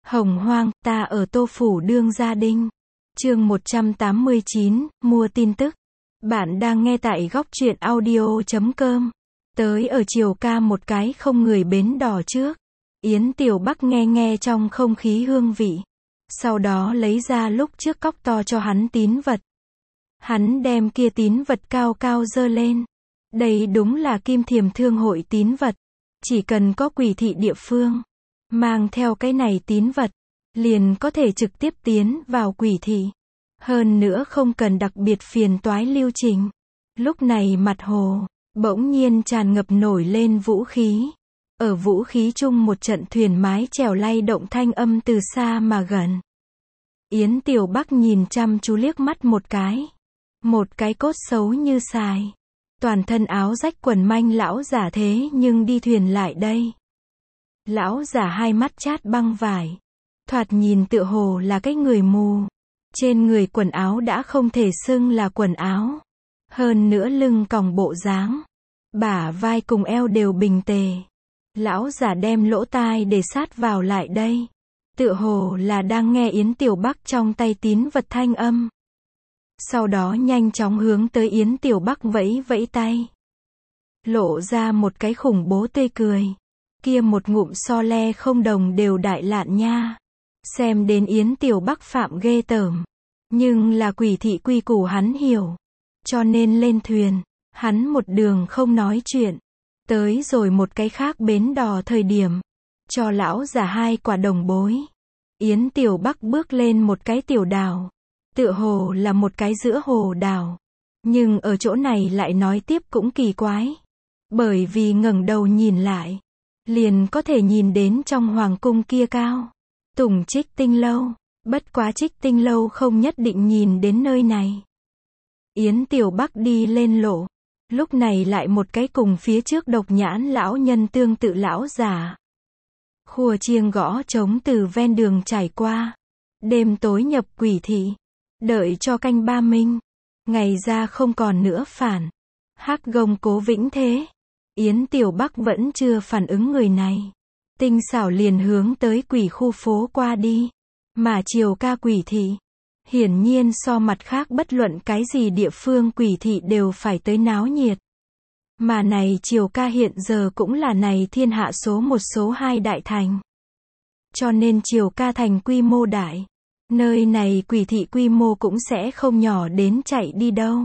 Hồng hoang, ta ở Tô Phủ Đương Gia Đinh. Chương 189, mua tin tức. Bạn đang nghe tại góc truyện audio.com. Tới ở chiều ca một cái không người bến đò trước. Yến Tiểu Bắc nghe trong không khí hương vị. Sau đó lấy ra lúc trước cóc to cho hắn tín vật. Hắn đem kia tín vật cao cao dơ lên. Đây đúng là Kim Thiềm Thương hội tín vật. Chỉ cần có quỷ thị địa phương mang theo cái này tín vật, liền có thể trực tiếp tiến vào quỷ thị. Hơn nữa không cần đặc biệt phiền toái lưu trình. Lúc này mặt hồ, bỗng nhiên tràn ngập nổi lên vũ khí. Ở vũ khí chung một trận thuyền mái chèo lay động thanh âm từ xa mà gần. Yến Tiểu Bắc nhìn chăm chú liếc mắt một cái. Một cái cốt xấu như xài. Toàn thân áo rách quần manh lão giả thế nhưng đi thuyền lại đây. Lão giả hai mắt chát băng vải. Thoạt nhìn tựa hồ là cái người mù. Trên người quần áo đã không thể xưng là quần áo. Hơn nữa lưng còng bộ dáng. Bả vai cùng eo đều bình tề. Lão giả đem lỗ tai để sát vào lại đây. Tựa hồ là đang nghe Yến Tiểu Bắc trong tay tín vật thanh âm. Sau đó nhanh chóng hướng tới Yến Tiểu Bắc vẫy vẫy tay. Lộ ra một cái khủng bố tươi cười. Kia một ngụm so le không đồng đều đại lạn nha. Xem đến Yến Tiểu Bắc phạm ghê tởm. Nhưng là quỷ thị quy củ hắn hiểu. Cho nên lên thuyền, hắn một đường không nói chuyện. Tới rồi một cái khác bến đò thời điểm. Cho lão già hai quả đồng bối. Yến Tiểu Bắc bước lên một cái tiểu đảo. Tựa hồ là một cái giữa hồ đảo. Nhưng ở chỗ này lại nói tiếp cũng kỳ quái. Bởi vì ngẩng đầu nhìn lại, liền có thể nhìn đến trong hoàng cung kia cao Tùng Trích Tinh Lâu. Bất quá Trích Tinh Lâu không nhất định nhìn đến nơi này. Yến Tiểu Bắc đi lên lộ. Lúc này lại một cái cùng phía trước độc nhãn lão nhân tương tự lão giả. Khua chiêng gõ trống từ ven đường trải qua. Đêm tối nhập quỷ thị. Đợi cho canh ba minh. Ngày ra không còn nữa phản. Hắc gông cố vĩnh thế. Yến Tiểu Bắc vẫn chưa phản ứng người này. Tinh xảo liền hướng tới quỷ khu phố qua đi. Mà chiều ca quỷ thị. Hiển nhiên so mặt khác bất luận cái gì địa phương quỷ thị đều phải tới náo nhiệt. Mà này chiều ca hiện giờ cũng là này thiên hạ số một số hai đại thành. Cho nên chiều ca thành quy mô đại. Nơi này quỷ thị quy mô cũng sẽ không nhỏ đến chạy đi đâu.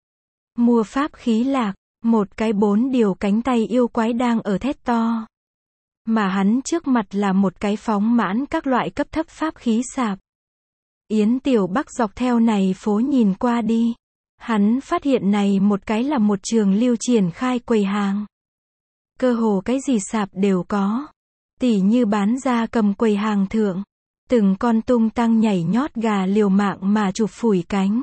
Mua pháp khí lạc, một cái 4 điều cánh tay yêu quái đang ở thét to. Mà hắn trước mặt là một cái phóng mãn các loại cấp thấp pháp khí sạp. Yến Tiểu Bắc dọc theo này phố nhìn qua đi. Hắn phát hiện này một cái là một trường lưu triển khai quầy hàng. Cơ hồ cái gì sạp đều có. Tỉ như bán ra cầm quầy hàng thượng. Từng con tung tăng nhảy nhót gà liều mạng mà chụp phủi cánh.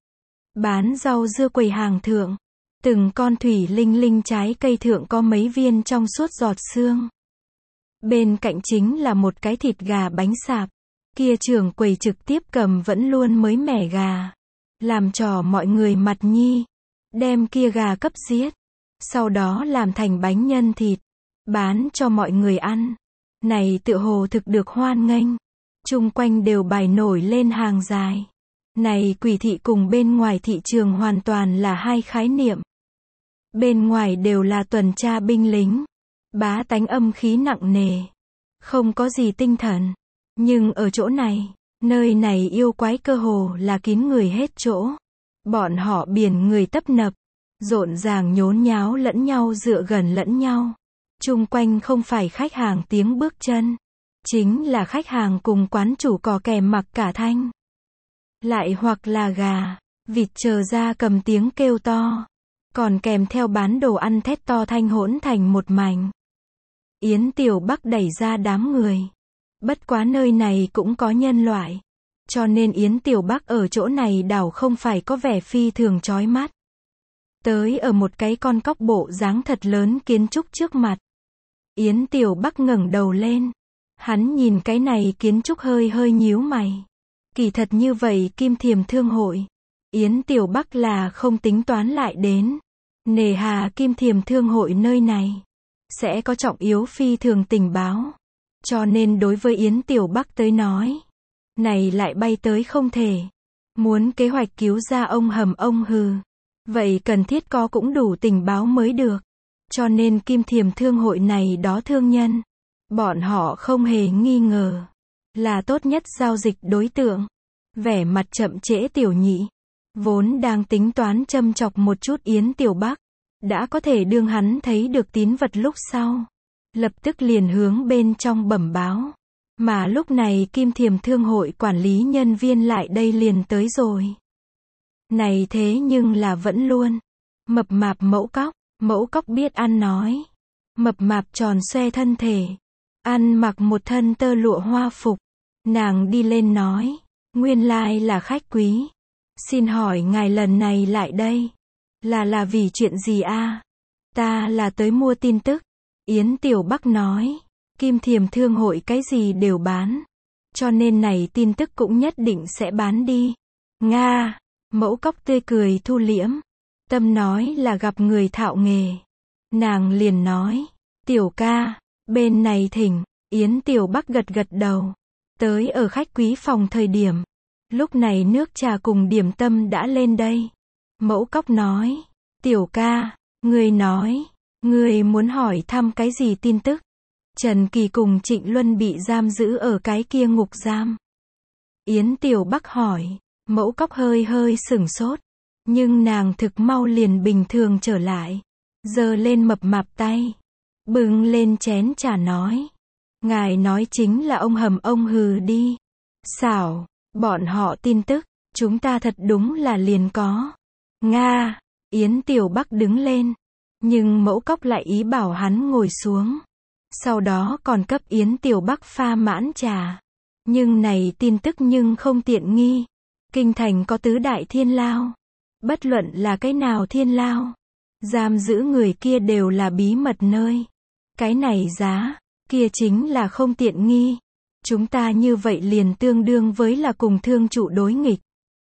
Bán rau dưa quầy hàng thượng. Từng con thủy linh linh trái cây thượng có mấy viên trong suốt giọt xương. Bên cạnh chính là một cái thịt gà bánh sạp. Kia trưởng quầy trực tiếp cầm vẫn luôn mới mẻ gà. Làm trò mọi người mặt nhi. Đem kia gà cấp giết. Sau đó làm thành bánh nhân thịt. Bán cho mọi người ăn. Này tựa hồ thực được hoan nghênh. Chung quanh đều bài nổi lên hàng dài. Này quỷ thị cùng bên ngoài thị trường hoàn toàn là hai khái niệm. Bên ngoài đều là tuần tra binh lính. Bá tánh âm khí nặng nề. Không có gì tinh thần. Nhưng ở chỗ này, nơi này yêu quái cơ hồ là kín người hết chỗ. Bọn họ biển người tấp nập. Rộn ràng nhốn nháo lẫn nhau dựa gần lẫn nhau. Chung quanh không phải khách hàng tiếng bước chân. Chính là khách hàng cùng quán chủ cò kèm mặc cả thanh. Lại hoặc là gà, vịt chờ ra cầm tiếng kêu to. Còn kèm theo bán đồ ăn thét to thanh hỗn thành một mảnh. Yến Tiểu Bắc đẩy ra đám người. Bất quá nơi này cũng có nhân loại. Cho nên Yến Tiểu Bắc ở chỗ này đảo không phải có vẻ phi thường chói mắt. Tới ở một cái con cóc bộ dáng thật lớn kiến trúc trước mặt. Yến Tiểu Bắc ngẩng đầu lên. Hắn nhìn cái này kiến trúc hơi nhíu mày. Kỳ thật như vậy Kim Thiềm Thương hội. Yến Tiểu Bắc là không tính toán lại đến. Nề hà Kim Thiềm Thương hội nơi này. Sẽ có trọng yếu phi thường tình báo. Cho nên đối với Yến Tiểu Bắc tới nói, này lại bay tới không thể. Muốn kế hoạch cứu ra ông Hầm ông Hừ, vậy cần thiết có cũng đủ tình báo mới được. Cho nên Kim Thiềm Thương hội này đó thương nhân, bọn họ không hề nghi ngờ là tốt nhất giao dịch đối tượng. Vẻ mặt chậm trễ Tiểu Nhị, vốn đang tính toán châm chọc một chút Yến Tiểu Bắc, đã có thể đương hắn thấy được tín vật lúc sau, lập tức liền hướng bên trong bẩm báo. Mà lúc này Kim Thiềm Thương hội quản lý nhân viên lại đây liền tới rồi. Này thế nhưng là vẫn luôn. Mập mạp mẫu cóc biết ăn nói. Mập mạp tròn xoe thân thể. Ăn mặc một thân tơ lụa hoa phục. Nàng đi lên nói. Nguyên lai là khách quý. Xin hỏi ngài lần này lại đây. Là vì chuyện gì a? Ta là tới mua tin tức. Yến Tiểu Bắc nói. Kim Thiềm Thương hội cái gì đều bán. Cho nên này tin tức cũng nhất định sẽ bán đi. Nga. Mẫu cóc tươi cười thu liễm. Tâm nói là gặp người thạo nghề. Nàng liền nói. Tiểu ca. Bên này thỉnh. Yến Tiểu Bắc gật gật đầu. Tới ở khách quý phòng thời điểm. Lúc này nước trà cùng điểm tâm đã lên đây. Mẫu cóc nói. Tiểu ca. Ngươi nói. Ngươi muốn hỏi thăm cái gì tin tức? Trần Kỳ cùng Trịnh Luân bị giam giữ ở cái kia ngục giam. Yến Tiểu Bắc hỏi. Mẫu cóc hơi sửng sốt. Nhưng nàng thực mau liền bình thường trở lại. Giơ lên mập mạp tay. Bưng lên chén trà nói. Ngài nói chính là ông Hầm ông Hừ đi. Xảo. Bọn họ tin tức. Chúng ta thật đúng là liền có. Nga. Yến Tiểu Bắc đứng lên. Nhưng mẫu cóc lại ý bảo hắn ngồi xuống. Sau đó còn cấp Yến Tiểu Bắc pha mãn trà. Nhưng này tin tức nhưng không tiện nghi. Kinh thành có tứ đại thiên lao. Bất luận là cái nào thiên lao. Giam giữ người kia đều là bí mật nơi. Cái này giá, kia chính là không tiện nghi. Chúng ta như vậy liền tương đương với là cùng thương trụ đối nghịch.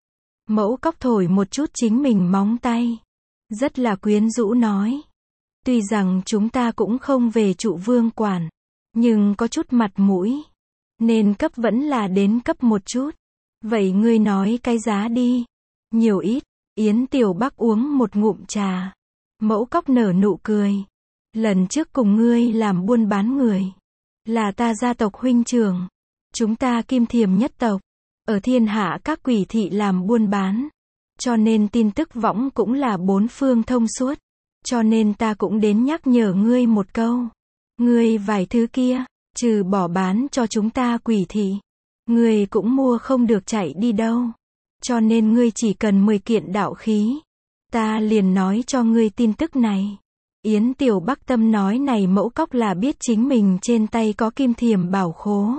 Mẫu cóc thổi một chút chính mình móng tay. Rất là quyến rũ nói. Tuy rằng chúng ta cũng không về trụ vương quản. Nhưng có chút mặt mũi. Nên cấp vẫn là đến cấp một chút. Vậy ngươi nói cái giá đi. Nhiều ít. Yến Tiểu Bắc uống một ngụm trà. Mẫu cóc nở nụ cười. Lần trước cùng ngươi làm buôn bán người. Là ta gia tộc huynh trưởng. Chúng ta Kim Thiềm nhất tộc. Ở thiên hạ các quỷ thị làm buôn bán. Cho nên tin tức võng cũng là bốn phương thông suốt. Cho nên ta cũng đến nhắc nhở ngươi một câu. Ngươi vài thứ kia, trừ bỏ bán cho chúng ta quỷ thị. Ngươi cũng mua không được chạy đi đâu. Cho nên ngươi chỉ cần 10 kiện đạo khí. Ta liền nói cho ngươi tin tức này. Yến Tiểu Bắc tâm nói này mẫu cóc là biết chính mình trên tay có Kim Thiềm bảo khố.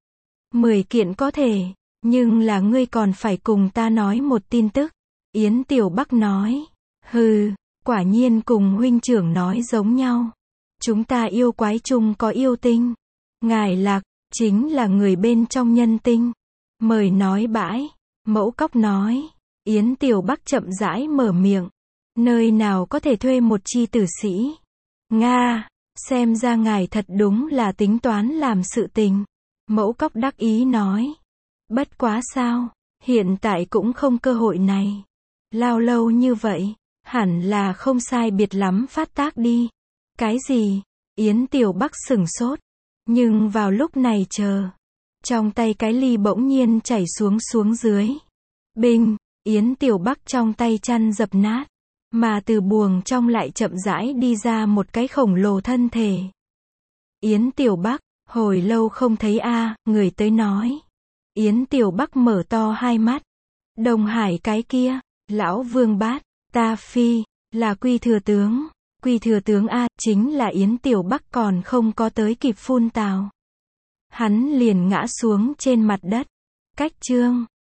10 kiện có thể, nhưng là ngươi còn phải cùng ta nói một tin tức. Yến Tiểu Bắc nói. Hừ, quả nhiên cùng huynh trưởng nói giống nhau. Chúng ta yêu quái chung có yêu tinh. Ngài Lạc, chính là người bên trong nhân tinh. Mời nói bãi. Mẫu cóc nói. Yến Tiểu Bắc chậm rãi mở miệng. Nơi nào có thể thuê một chi tử sĩ? Nga, xem ra ngài thật đúng là tính toán làm sự tình. Mẫu cóc đắc ý nói. Bất quá sao, hiện tại cũng không cơ hội này. Lao lâu như vậy, hẳn là không sai biệt lắm phát tác đi. Cái gì? Yến Tiểu Bắc sửng sốt. Nhưng vào lúc này chờ. Trong tay cái ly bỗng nhiên chảy xuống dưới. Binh, Yến Tiểu Bắc trong tay chăn dập nát. Mà từ buồng trong lại chậm rãi đi ra một cái khổng lồ thân thể. Yến Tiểu Bắc, hồi lâu không thấy người tới nói. Yến Tiểu Bắc mở to hai mắt. Đông Hải cái kia, lão Vương Bát, ta phi, là Quy thừa tướng. Quy thừa tướng chính là Yến Tiểu Bắc còn không có tới kịp phun tào. Hắn liền ngã xuống trên mặt đất. Cách chương